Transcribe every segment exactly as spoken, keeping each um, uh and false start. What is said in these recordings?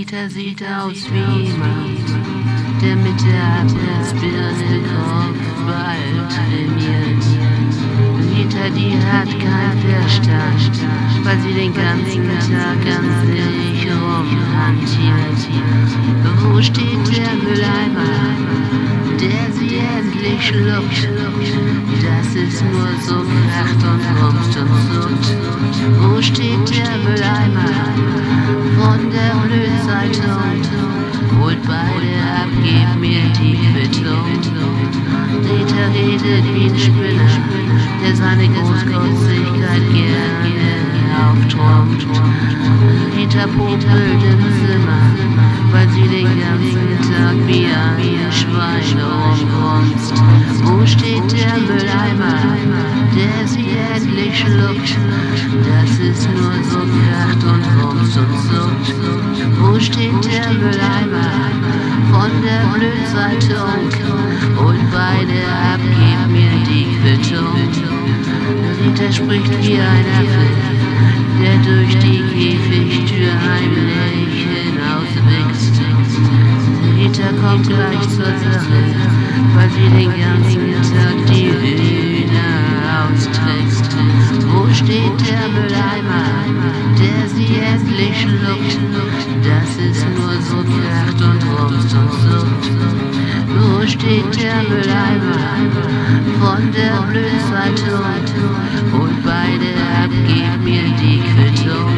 Rita sieht aus wie jemand, der mit der Abrissbirne Kopfball trainiert. Rita, die hat keinen Verstand, weil sie den ganzen Tag an sich rumhantiert. Wo steht der Mülleimer, der sie endlich schluckt? Das ist nur so kracht und rumst und zuckt. Wo steht der Mülleimer von der Blödzeitung? Holt beide ab, gib mir die Quittung. Rita redet wie ein Spinner, der seine Großkotzigkeit gerne aufträumt. Rita popelt im Zimmer, weil sie den ganzen Tag wie ein Schwein rumgrunzt. Wo steht der Mülleimer, der sie endlich schluckt? Das ist nur so kracht und rumst und zuckt. Wo steht der Mülleimer von der Blödzeitung? Holt beide ab, gib mir die Quittung. Rita spricht wie ein Affe, der durch die Käfigtür heimlich hinauswächst. Rita kommt gleich zur Sache, weil sie den ganzen Tag die Hühner austrickst. Wo steht der Mülleimer, der sie endlich schluckt? Das ist nur so kracht und rumst und zuckt. Wo steht der Mülleimer von der Blödzeitung? Holt beide ab, gib mir die Quittung.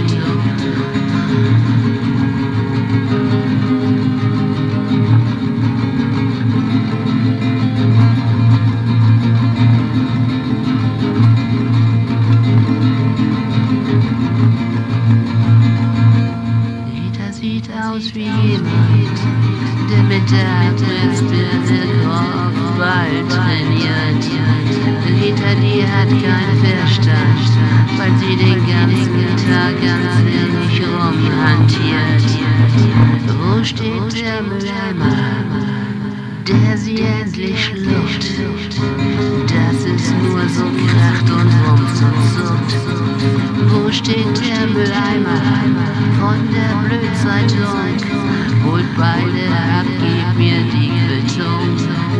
Rita sieht aus wie jemand, der mit der Abrissbirne Kopfball trainiert. Rita, die hat keinen Verstand, weil sie den ganzen Tag an sich rumhantiert. Wo steht der Mülleimer, der sie endlich schluckt? Das ist nur so kracht und rumst und zuckt. Wo steht der Mülleimer von der Blödzeitung? Holt beide ab, gib mir die Quittung.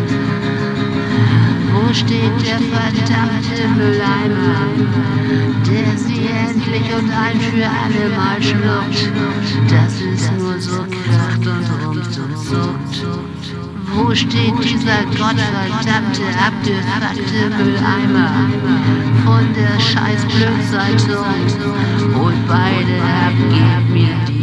Wo steht der verdammte Mülleimer, der sie endlich und ein für alle Mal schluckt? Das ist nur so kracht und rumst und zuckt. Wo steht dieser gottverdammte, abgefuckte Mülleimer von der scheiß Blödzeitung? Holt beide ab, gib mir die